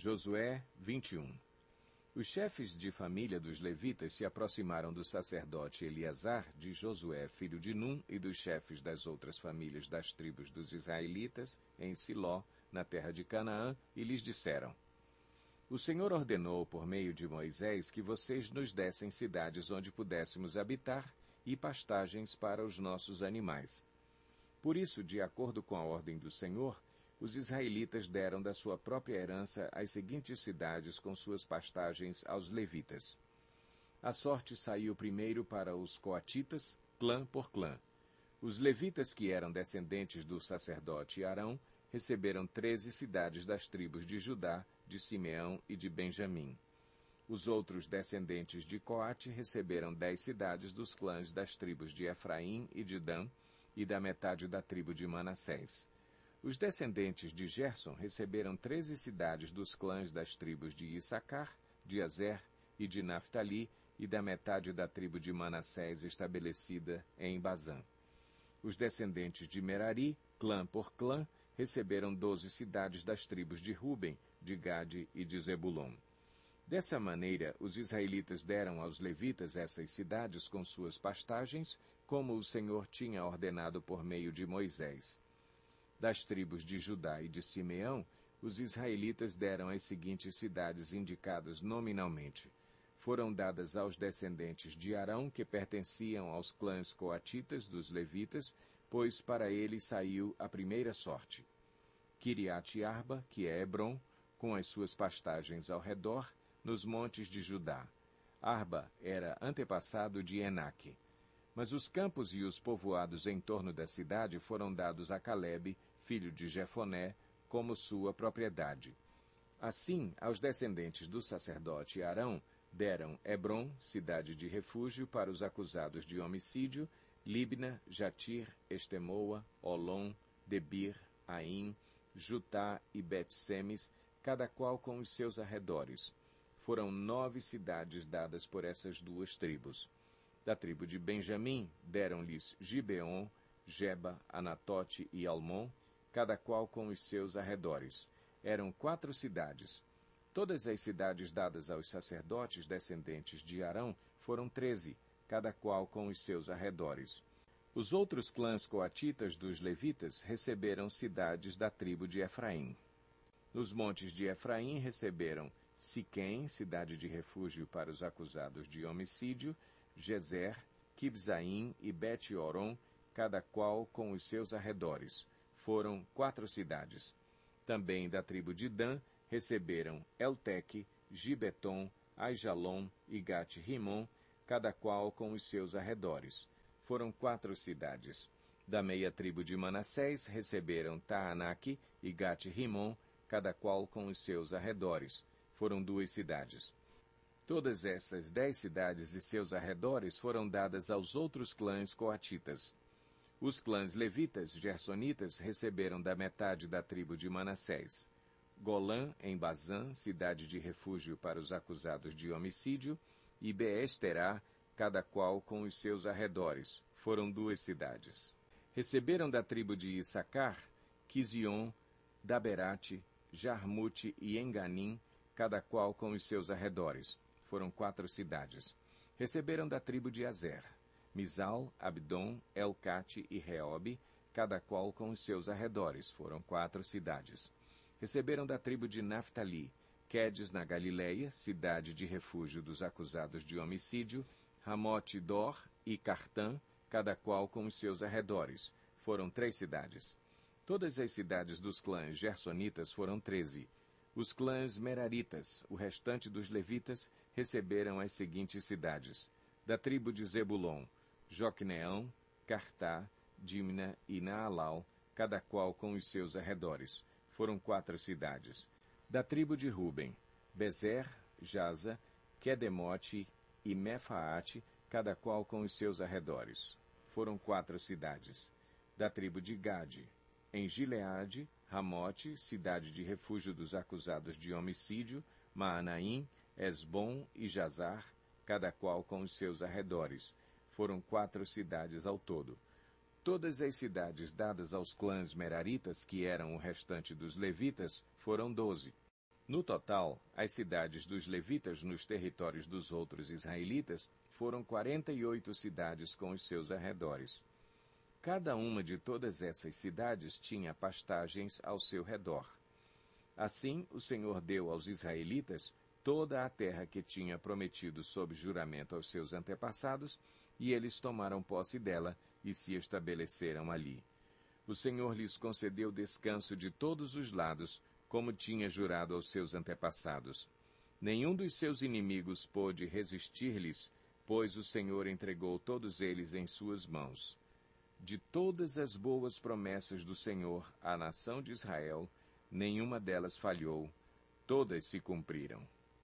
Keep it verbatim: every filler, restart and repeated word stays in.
Josué vinte e um. Os chefes de família dos levitas se aproximaram do sacerdote Eleazar, de Josué, filho de Num, e dos chefes das outras famílias das tribos dos israelitas, em Siló, na terra de Canaã, e lhes disseram: O Senhor ordenou, por meio de Moisés, que vocês nos dessem cidades onde pudéssemos habitar e pastagens para os nossos animais. Por isso, de acordo com a ordem do Senhor, os israelitas deram da sua própria herança as seguintes cidades com suas pastagens aos levitas. A sorte saiu primeiro para os coatitas, clã por clã. Os levitas, que eram descendentes do sacerdote Arão, receberam treze cidades das tribos de Judá, de Simeão e de Benjamim. Os outros descendentes de Coate receberam dez cidades dos clãs das tribos de Efraim e de Dan, e da metade da tribo de Manassés. Os descendentes de Gerson receberam treze cidades dos clãs das tribos de Issacar, de Azer e de Naftali, e da metade da tribo de Manassés estabelecida em Bazã. Os descendentes de Merari, clã por clã, receberam doze cidades das tribos de Ruben, de Gade e de Zebulon. Dessa maneira, os israelitas deram aos levitas essas cidades com suas pastagens, como o Senhor tinha ordenado por meio de Moisés. Das tribos de Judá e de Simeão, os israelitas deram as seguintes cidades indicadas nominalmente. Foram dadas aos descendentes de Arão, que pertenciam aos clãs coatitas dos levitas, pois para eles saiu a primeira sorte. Quiriate-Arba, que é Hebron, com as suas pastagens ao redor, nos montes de Judá. Arba era antepassado de Enaque. Mas os campos e os povoados em torno da cidade foram dados a Calebe, filho de Jefoné, como sua propriedade. Assim, aos descendentes do sacerdote Arão, deram Hebron, cidade de refúgio para os acusados de homicídio, Libna, Jatir, Estemoa, Olom, Debir, Aim, Jutá e Bet-Semes, cada qual com os seus arredores. Foram nove cidades dadas por essas duas tribos. Da tribo de Benjamim, deram-lhes Gibeon, Geba, Anatote e Almon, cada qual com os seus arredores. Eram quatro cidades. Todas as cidades dadas aos sacerdotes descendentes de Arão foram treze, cada qual com os seus arredores. Os outros clãs coatitas dos levitas receberam cidades da tribo de Efraim. Nos montes de Efraim receberam Siquém, cidade de refúgio para os acusados de homicídio, Gezer, Quibzaim e Bet-Oron, cada qual com os seus arredores. Foram quatro cidades. Também da tribo de Dan receberam Elteque, Gibeton, Aijalon e Gat-Rimon, cada qual com os seus arredores. Foram quatro cidades. Da meia tribo de Manassés receberam Taanaque e Gat-Rimon, cada qual com os seus arredores. Foram duas cidades. Todas essas dez cidades e seus arredores foram dadas aos outros clãs coatitas. Os clãs levitas, gersonitas, receberam da metade da tribo de Manassés Golã, em Bazã, cidade de refúgio para os acusados de homicídio, e Beesterá, cada qual com os seus arredores. Foram duas cidades. Receberam da tribo de Issacar Quizion, Daberate, Jarmute e Enganim, cada qual com os seus arredores. Foram quatro cidades. Receberam da tribo de Azer Misal, Abdon, Elcate e Reobe, cada qual com os seus arredores. Foram quatro cidades. Receberam da tribo de Naftali Quedes na Galileia, cidade de refúgio dos acusados de homicídio, Ramote-Dor e Cartã, cada qual com os seus arredores. Foram três cidades. Todas as cidades dos clãs gersonitas foram treze. Os clãs meraritas, o restante dos levitas, receberam as seguintes cidades. Da tribo de Zebulon, Joqueneão, Cartá, Dimna e Naalau, cada qual com os seus arredores. Foram quatro cidades. Da tribo de Ruben, Bezer, Jaza, Quedemote e Mefaate, cada qual com os seus arredores. Foram quatro cidades. Da tribo de Gade, em Gileade, Ramote, cidade de refúgio dos acusados de homicídio, Maanaim, Esbom e Jazar, cada qual com os seus arredores. Foram quatro cidades ao todo. Todas as cidades dadas aos clãs meraritas, que eram o restante dos levitas, foram doze. No total, as cidades dos levitas nos territórios dos outros israelitas foram quarenta e oito cidades com os seus arredores. Cada uma de todas essas cidades tinha pastagens ao seu redor. Assim, o Senhor deu aos israelitas toda a terra que tinha prometido sob juramento aos seus antepassados, e eles tomaram posse dela e se estabeleceram ali. O Senhor lhes concedeu descanso de todos os lados, como tinha jurado aos seus antepassados. Nenhum dos seus inimigos pôde resistir-lhes, pois o Senhor entregou todos eles em suas mãos. De todas as boas promessas do Senhor à nação de Israel, nenhuma delas falhou, todas se cumpriram.